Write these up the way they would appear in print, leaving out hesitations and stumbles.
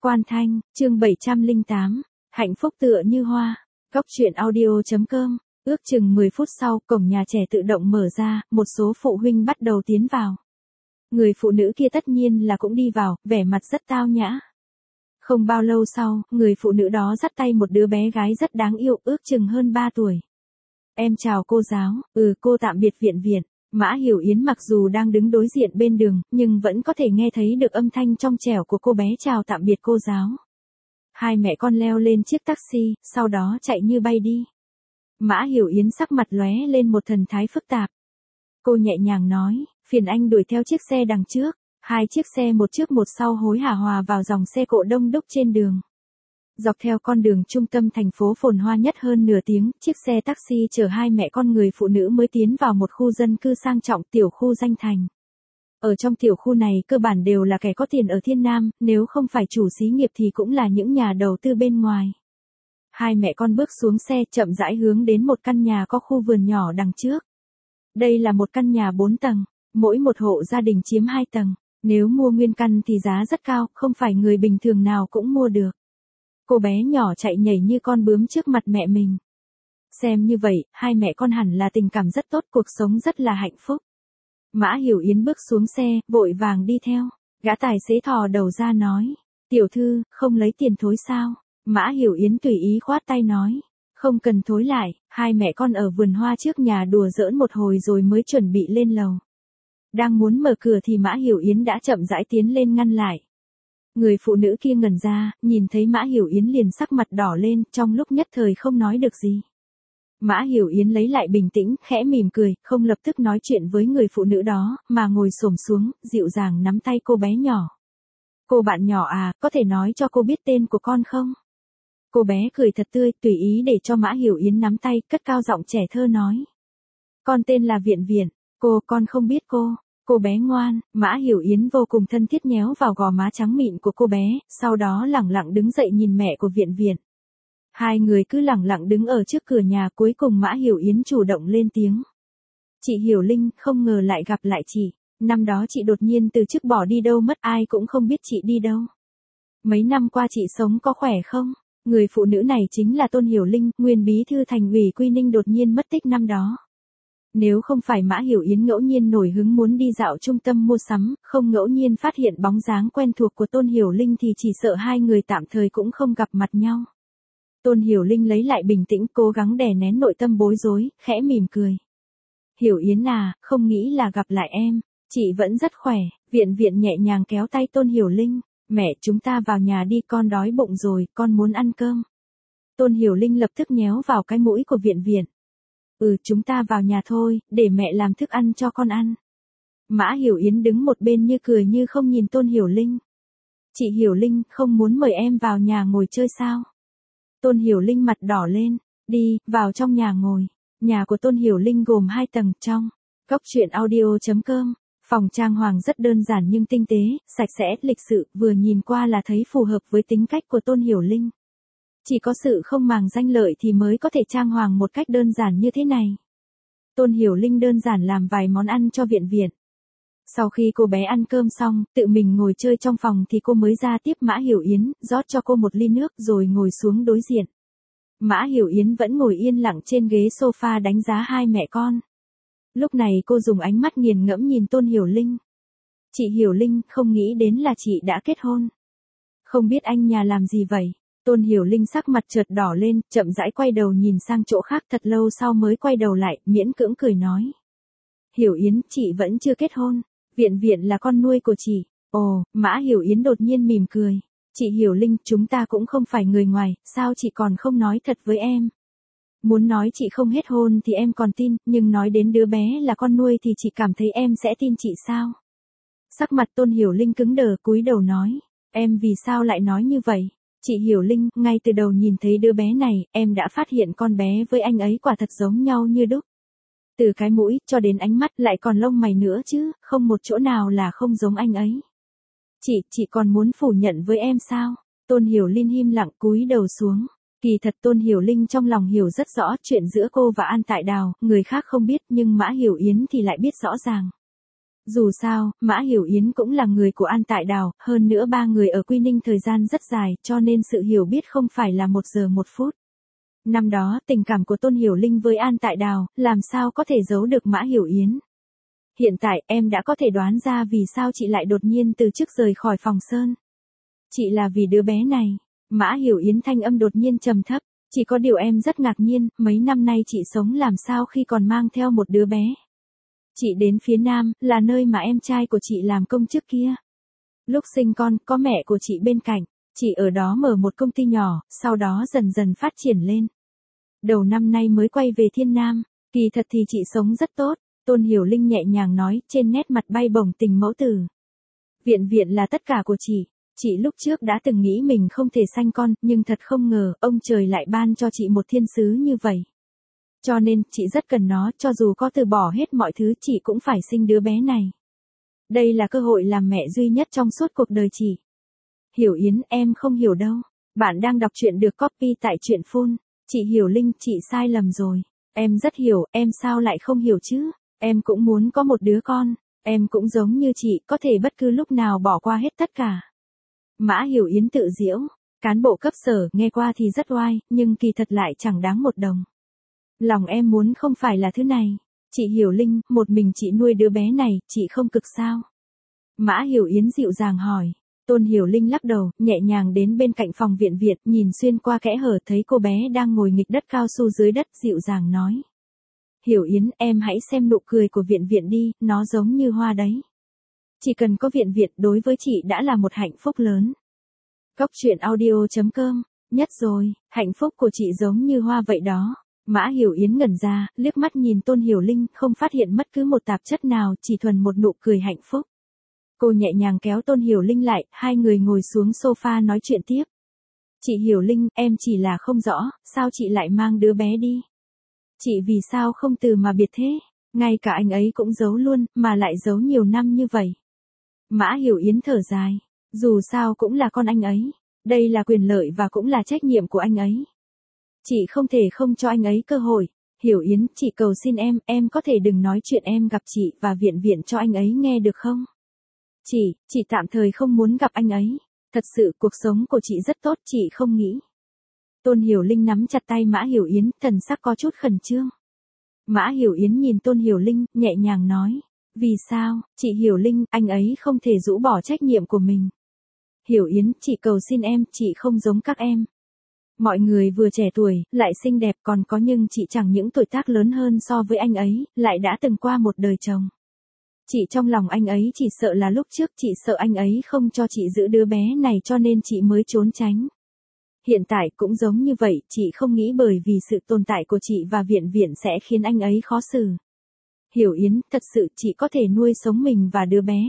Quan Thanh, chương 708, hạnh phúc tựa như hoa. Góc truyện audio.com. Ước chừng 10 phút sau, cổng nhà trẻ tự động mở ra, một số phụ huynh bắt đầu tiến vào. Người phụ nữ kia tất nhiên là cũng đi vào, vẻ mặt rất tao nhã. Không bao lâu sau, người phụ nữ đó dắt tay một đứa bé gái rất đáng yêu, ước chừng hơn 3 tuổi. Em chào cô giáo, cô tạm biệt Viện Viện. Mã Hiểu Yến mặc dù đang đứng đối diện bên đường, nhưng vẫn có thể nghe thấy được âm thanh trong trẻo của cô bé chào tạm biệt cô giáo. Hai mẹ con leo lên chiếc taxi, sau đó chạy như bay đi. Mã Hiểu Yến sắc mặt lóe lên một thần thái phức tạp. Cô nhẹ nhàng nói, phiền anh đuổi theo chiếc xe đằng trước. Hai chiếc xe một trước một sau hối hả hòa vào dòng xe cộ đông đúc trên đường. Dọc theo con đường trung tâm thành phố phồn hoa nhất hơn nửa tiếng, chiếc xe taxi chở hai mẹ con người phụ nữ mới tiến vào một khu dân cư sang trọng, tiểu khu Danh Thành. Ở trong tiểu khu này cơ bản đều là kẻ có tiền ở Thiên Nam, nếu không phải chủ xí nghiệp thì cũng là những nhà đầu tư bên ngoài. Hai mẹ con bước xuống xe chậm rãi hướng đến một căn nhà có khu vườn nhỏ đằng trước. Đây là một căn nhà 4 tầng, mỗi một hộ gia đình chiếm 2 tầng. Nếu mua nguyên căn thì giá rất cao, không phải người bình thường nào cũng mua được. Cô bé nhỏ chạy nhảy như con bướm trước mặt mẹ mình. Xem như vậy, hai mẹ con hẳn là tình cảm rất tốt, cuộc sống rất là hạnh phúc. Mã Hiểu Yến bước xuống xe, vội vàng đi theo. Gã tài xế thò đầu ra nói, tiểu thư, không lấy tiền thối sao? Mã Hiểu Yến tùy ý khoát tay nói, không cần thối lại. Hai mẹ con ở vườn hoa trước nhà đùa giỡn một hồi rồi mới chuẩn bị lên lầu. Đang muốn mở cửa thì Mã Hiểu Yến đã chậm rãi tiến lên ngăn lại. Người phụ nữ kia ngẩn ra, nhìn thấy Mã Hiểu Yến liền sắc mặt đỏ lên, trong lúc nhất thời không nói được gì. Mã Hiểu Yến lấy lại bình tĩnh, khẽ mỉm cười, không lập tức nói chuyện với người phụ nữ đó, mà ngồi xổm xuống, dịu dàng nắm tay cô bé nhỏ. Cô bạn nhỏ à, có thể nói cho cô biết tên của con không? Cô bé cười thật tươi, tùy ý để cho Mã Hiểu Yến nắm tay, cất cao giọng trẻ thơ nói. Con tên là Viện Viện, con không biết cô. Cô bé ngoan. Mã Hiểu Yến vô cùng thân thiết nhéo vào gò má trắng mịn của cô bé, sau đó lẳng lặng đứng dậy nhìn mẹ của Viện Viện. Hai người cứ lẳng lặng đứng ở trước cửa nhà, cuối cùng Mã Hiểu Yến chủ động lên tiếng. Chị Hiểu Linh, không ngờ lại gặp lại chị. Năm đó chị đột nhiên từ chức bỏ đi đâu mất, ai cũng không biết chị đi đâu. Mấy năm qua chị sống có khỏe không? Người phụ nữ này chính là Tôn Hiểu Linh, nguyên bí thư thành ủy Quy Ninh đột nhiên mất tích năm đó. Nếu không phải Mã Hiểu Yến ngẫu nhiên nổi hứng muốn đi dạo trung tâm mua sắm, không ngẫu nhiên phát hiện bóng dáng quen thuộc của Tôn Hiểu Linh thì chỉ sợ hai người tạm thời cũng không gặp mặt nhau. Tôn Hiểu Linh lấy lại bình tĩnh, cố gắng đè nén nội tâm bối rối, khẽ mỉm cười. Hiểu Yến à, không nghĩ là gặp lại em, chị vẫn rất khỏe. Viện Viện nhẹ nhàng kéo tay Tôn Hiểu Linh. Mẹ, chúng ta vào nhà đi, con đói bụng rồi, con muốn ăn cơm. Tôn Hiểu Linh lập tức nhéo vào cái mũi của Viện Viện. Chúng ta vào nhà thôi, để mẹ làm thức ăn cho con ăn. Mã Hiểu Yến đứng một bên như cười như không nhìn Tôn Hiểu Linh. Chị Hiểu Linh, không muốn mời em vào nhà ngồi chơi sao? Tôn Hiểu Linh mặt đỏ lên, đi, vào trong nhà ngồi. Nhà của Tôn Hiểu Linh gồm 2 tầng, trong. Góc truyện audio.com. Phòng trang hoàng rất đơn giản nhưng tinh tế, sạch sẽ, lịch sự, vừa nhìn qua là thấy phù hợp với tính cách của Tôn Hiểu Linh. Chỉ có sự không màng danh lợi thì mới có thể trang hoàng một cách đơn giản như thế này. Tôn Hiểu Linh đơn giản làm vài món ăn cho Viện Viện. Sau khi cô bé ăn cơm xong, tự mình ngồi chơi trong phòng thì cô mới ra tiếp Mã Hiểu Yến, rót cho cô một ly nước rồi ngồi xuống đối diện. Mã Hiểu Yến vẫn ngồi yên lặng trên ghế sofa đánh giá hai mẹ con. Lúc này cô dùng ánh mắt nghiền ngẫm nhìn Tôn Hiểu Linh. Chị Hiểu Linh, không nghĩ đến là chị đã kết hôn. Không biết anh nhà làm gì vậy? Tôn Hiểu Linh sắc mặt chợt đỏ lên, chậm rãi quay đầu nhìn sang chỗ khác, thật lâu sau mới quay đầu lại, miễn cưỡng cười nói. Hiểu Yến, chị vẫn chưa kết hôn. Viện Viện là con nuôi của chị. Ồ, Mã Hiểu Yến đột nhiên mỉm cười. Chị Hiểu Linh, chúng ta cũng không phải người ngoài, sao chị còn không nói thật với em? Muốn nói chị không hết hôn thì em còn tin, nhưng nói đến đứa bé là con nuôi thì chị cảm thấy em sẽ tin chị sao? Sắc mặt Tôn Hiểu Linh cứng đờ, cúi đầu nói. Em vì sao lại nói như vậy? Chị Hiểu Linh, ngay từ đầu nhìn thấy đứa bé này, em đã phát hiện con bé với anh ấy quả thật giống nhau như đúc. Từ cái mũi, cho đến ánh mắt, lại còn lông mày nữa chứ, không một chỗ nào là không giống anh ấy. Chị còn muốn phủ nhận với em sao? Tôn Hiểu Linh im lặng cúi đầu xuống. Kỳ thật Tôn Hiểu Linh trong lòng hiểu rất rõ chuyện giữa cô và An Tại Đào, người khác không biết nhưng Mã Hiểu Yến thì lại biết rõ ràng. Dù sao, Mã Hiểu Yến cũng là người của An Tại Đào, hơn nữa ba người ở Quy Ninh thời gian rất dài, cho nên sự hiểu biết không phải là 1 giờ 1 phút. Năm đó, tình cảm của Tôn Hiểu Linh với An Tại Đào, làm sao có thể giấu được Mã Hiểu Yến. Hiện tại, em đã có thể đoán ra vì sao chị lại đột nhiên từ chức rời khỏi phòng Sơn. Chị là vì đứa bé này. Mã Hiểu Yến thanh âm đột nhiên trầm thấp. Chỉ có điều em rất ngạc nhiên, mấy năm nay chị sống làm sao khi còn mang theo một đứa bé. Chị đến phía Nam, là nơi mà em trai của chị làm công trước kia. Lúc sinh con, có mẹ của chị bên cạnh. Chị ở đó mở một công ty nhỏ, sau đó dần dần phát triển lên. Đầu năm nay mới quay về Thiên Nam. Kỳ thật thì chị sống rất tốt. Tôn Hiểu Linh nhẹ nhàng nói, trên nét mặt bay bổng tình mẫu tử. Viện viện là tất cả của chị. Chị lúc trước đã từng nghĩ mình không thể sanh con, nhưng thật không ngờ, ông trời lại ban cho chị một thiên sứ như vậy. Cho nên, chị rất cần nó, cho dù có từ bỏ hết mọi thứ, chị cũng phải sinh đứa bé này. Đây là cơ hội làm mẹ duy nhất trong suốt cuộc đời chị. Hiểu Yến, em không hiểu đâu. Bạn đang đọc truyện được copy tại truyện Phone. Chị Hiểu Linh, chị sai lầm rồi. Em rất hiểu, em sao lại không hiểu chứ? Em cũng muốn có một đứa con. Em cũng giống như chị, có thể bất cứ lúc nào bỏ qua hết tất cả. Mã Hiểu Yến tự giễu. Cán bộ cấp sở, nghe qua thì rất oai, nhưng kỳ thật lại chẳng đáng một đồng. Lòng em muốn không phải là thứ này. Chị Hiểu Linh, một mình chị nuôi đứa bé này, chị không cực sao? Mã Hiểu Yến dịu dàng hỏi. Tôn Hiểu Linh lắc đầu, nhẹ nhàng đến bên cạnh phòng viện viện, nhìn xuyên qua kẽ hở thấy cô bé đang ngồi nghịch đất cao su dưới đất, dịu dàng nói. Hiểu Yến, em hãy xem nụ cười của viện viện đi, nó giống như hoa đấy. Chỉ cần có viện viện đối với chị đã là một hạnh phúc lớn. Cóc truyện audio.com, nhất rồi, hạnh phúc của chị giống như hoa vậy đó. Mã Hiểu Yến ngẩn ra, liếc mắt nhìn Tôn Hiểu Linh, không phát hiện bất cứ một tạp chất nào, chỉ thuần một nụ cười hạnh phúc. Cô nhẹ nhàng kéo Tôn Hiểu Linh lại, hai người ngồi xuống sofa nói chuyện tiếp. Chị Hiểu Linh, em chỉ là không rõ, sao chị lại mang đứa bé đi? Chị vì sao không từ mà biệt thế? Ngay cả anh ấy cũng giấu luôn, mà lại giấu nhiều năm như vậy. Mã Hiểu Yến thở dài. Dù sao cũng là con anh ấy. Đây là quyền lợi và cũng là trách nhiệm của anh ấy. Chị không thể không cho anh ấy cơ hội. Hiểu Yến, chị cầu xin em có thể đừng nói chuyện em gặp chị và viện viện cho anh ấy nghe được không? Chị tạm thời không muốn gặp anh ấy. Thật sự cuộc sống của chị rất tốt, chị không nghĩ. Tôn Hiểu Linh nắm chặt tay Mã Hiểu Yến, thần sắc có chút khẩn trương. Mã Hiểu Yến nhìn Tôn Hiểu Linh, nhẹ nhàng nói. Vì sao, chị Hiểu Linh, anh ấy không thể rũ bỏ trách nhiệm của mình. Hiểu Yến, chị cầu xin em, chị không giống các em. Mọi người vừa trẻ tuổi, lại xinh đẹp còn có nhưng chị chẳng những tuổi tác lớn hơn so với anh ấy, lại đã từng qua một đời chồng. Chị trong lòng anh ấy chỉ sợ là lúc trước chị sợ anh ấy không cho chị giữ đứa bé này cho nên chị mới trốn tránh. Hiện tại cũng giống như vậy, chị không nghĩ bởi vì sự tồn tại của chị và viện viện sẽ khiến anh ấy khó xử. Hiểu Yến, thật sự chị có thể nuôi sống mình và đứa bé.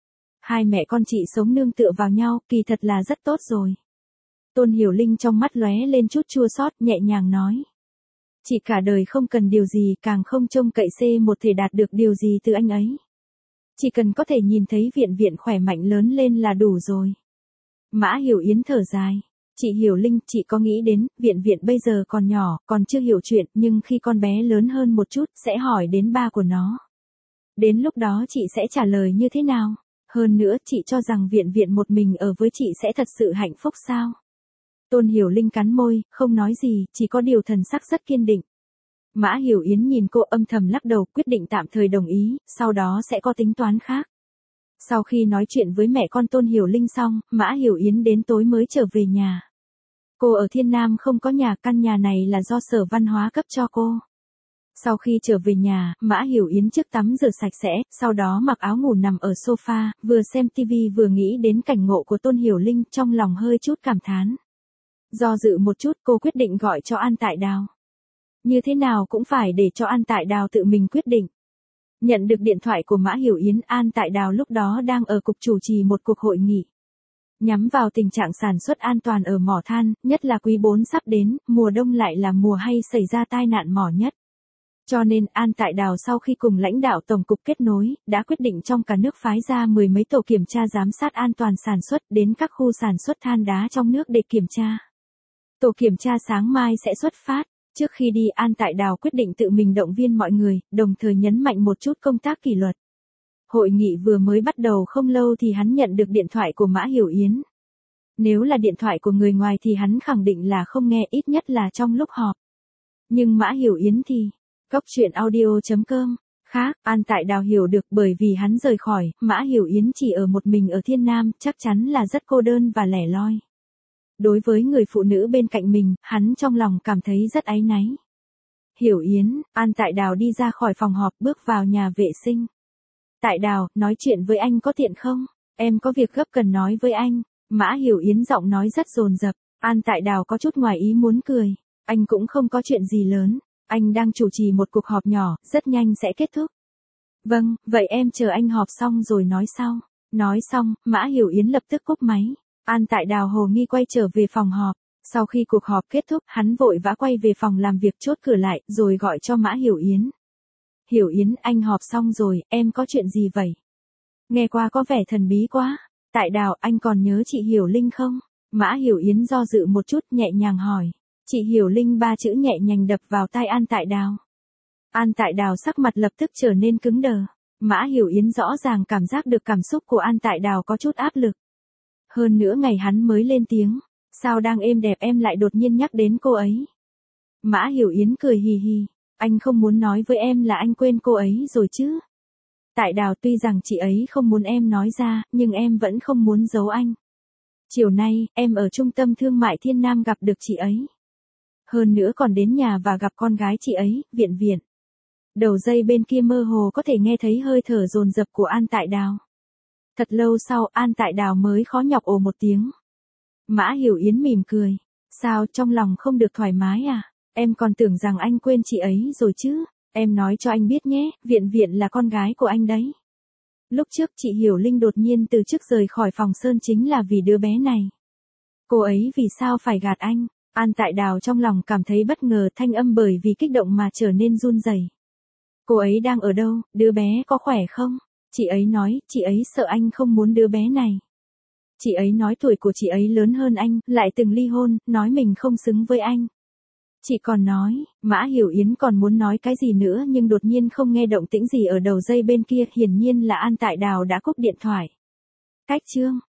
Hai mẹ con chị sống nương tựa vào nhau, kỳ thật là rất tốt rồi. Tôn Hiểu Linh trong mắt lóe lên chút chua xót, nhẹ nhàng nói. Chị cả đời không cần điều gì, càng không trông cậy C1 thể đạt được điều gì từ anh ấy. Chỉ cần có thể nhìn thấy viện viện khỏe mạnh lớn lên là đủ rồi. Mã Hiểu Yến thở dài. Chị Hiểu Linh, chị có nghĩ đến, viện viện bây giờ còn nhỏ, còn chưa hiểu chuyện, nhưng khi con bé lớn hơn một chút, sẽ hỏi đến ba của nó. Đến lúc đó chị sẽ trả lời như thế nào? Hơn nữa, chị cho rằng viện viện một mình ở với chị sẽ thật sự hạnh phúc sao? Tôn Hiểu Linh cắn môi, không nói gì, chỉ có điều thần sắc rất kiên định. Mã Hiểu Yến nhìn cô âm thầm lắc đầu, quyết định tạm thời đồng ý, sau đó sẽ có tính toán khác. Sau khi nói chuyện với mẹ con Tôn Hiểu Linh xong, Mã Hiểu Yến đến tối mới trở về nhà. Cô ở Thiên Nam không có nhà, căn nhà này là do Sở Văn hóa cấp cho cô. Sau khi trở về nhà, Mã Hiểu Yến trước tắm rửa sạch sẽ, sau đó mặc áo ngủ nằm ở sofa, vừa xem tivi vừa nghĩ đến cảnh ngộ của Tôn Hiểu Linh, trong lòng hơi chút cảm thán. Do dự một chút, cô quyết định gọi cho An Tại Đào. Như thế nào cũng phải để cho An Tại Đào tự mình quyết định. Nhận được điện thoại của Mã Hiểu Yến, An Tại Đào lúc đó đang ở cục chủ trì một cuộc hội nghị. Nhắm vào tình trạng sản xuất an toàn ở mỏ than, nhất là quý 4 sắp đến, mùa đông lại là mùa hay xảy ra tai nạn mỏ nhất. Cho nên, An Tại Đào sau khi cùng lãnh đạo Tổng cục kết nối, đã quyết định trong cả nước phái ra 10 mấy tổ kiểm tra giám sát an toàn sản xuất đến các khu sản xuất than đá trong nước để kiểm tra. Tổ kiểm tra sáng mai sẽ xuất phát. Trước khi đi, An Tại Đào quyết định tự mình động viên mọi người, đồng thời nhấn mạnh một chút công tác kỷ luật. Hội nghị vừa mới bắt đầu không lâu thì hắn nhận được điện thoại của Mã Hiểu Yến. Nếu là điện thoại của người ngoài thì hắn khẳng định là không nghe, ít nhất là trong lúc họp. Nhưng Mã Hiểu Yến thì, Cốc truyện audio.com. Khác, An Tại Đào hiểu được bởi vì hắn rời khỏi, Mã Hiểu Yến chỉ ở một mình ở Thiên Nam, chắc chắn là rất cô đơn và lẻ loi. Đối với người phụ nữ bên cạnh mình, hắn trong lòng cảm thấy rất áy náy. Hiểu Yến, An Tại Đào đi ra khỏi phòng họp bước vào nhà vệ sinh. Tại Đào, nói chuyện với anh có tiện không? Em có việc gấp cần nói với anh. Mã Hiểu Yến giọng nói rất dồn dập. An Tại Đào có chút ngoài ý muốn cười. Anh cũng không có chuyện gì lớn. Anh đang chủ trì một cuộc họp nhỏ, rất nhanh sẽ kết thúc. Vâng, vậy em chờ anh họp xong rồi nói sau. Nói xong, Mã Hiểu Yến lập tức cúp máy. An Tại Đào hồ nghi quay trở về phòng họp. Sau khi cuộc họp kết thúc, hắn vội vã quay về phòng làm việc chốt cửa lại, rồi gọi cho Mã Hiểu Yến. Hiểu Yến, anh họp xong rồi, em có chuyện gì vậy? Nghe qua có vẻ thần bí quá. Tại Đào, anh còn nhớ chị Hiểu Linh không? Mã Hiểu Yến do dự một chút nhẹ nhàng hỏi. Chị Hiểu Linh, ba chữ nhẹ nhàng đập vào tai An Tại Đào. An Tại Đào sắc mặt lập tức trở nên cứng đờ. Mã Hiểu Yến rõ ràng cảm giác được cảm xúc của An Tại Đào có chút áp lực. Hơn nữa ngày hắn mới lên tiếng. Sao đang êm đẹp em lại đột nhiên nhắc đến cô ấy? Mã Hiểu Yến cười hì hì. Anh không muốn nói với em là anh quên cô ấy rồi chứ? Tại Đào, tuy rằng chị ấy không muốn em nói ra, nhưng em vẫn không muốn giấu anh. Chiều nay, em ở trung tâm thương mại Thiên Nam gặp được chị ấy. Hơn nữa còn đến nhà và gặp con gái chị ấy, Viện Viện. Đầu dây bên kia mơ hồ có thể nghe thấy hơi thở dồn dập của An Tại Đào. Thật lâu sau, An Tại Đào mới khó nhọc ồ một tiếng. Mã Hiểu Yến mỉm cười. Sao, trong lòng không được thoải mái à? Em còn tưởng rằng anh quên chị ấy rồi chứ. Em nói cho anh biết nhé, Viện Viện là con gái của anh đấy. Lúc trước chị Hiểu Linh đột nhiên từ chức rời khỏi phòng Sơn chính là vì đứa bé này. Cô ấy vì sao phải gạt anh? An Tại Đào trong lòng cảm thấy bất ngờ, thanh âm bởi vì kích động mà trở nên run rẩy. Cô ấy đang ở đâu, đứa bé có khỏe không? Chị ấy nói, chị ấy sợ anh không muốn đứa bé này. Chị ấy nói tuổi của chị ấy lớn hơn anh, lại từng ly hôn, nói mình không xứng với anh. Chị còn nói, Mã Hiểu Yến còn muốn nói cái gì nữa nhưng đột nhiên không nghe động tĩnh gì ở đầu dây bên kia, hiển nhiên là An Tại Đào đã cúp điện thoại. Cách chương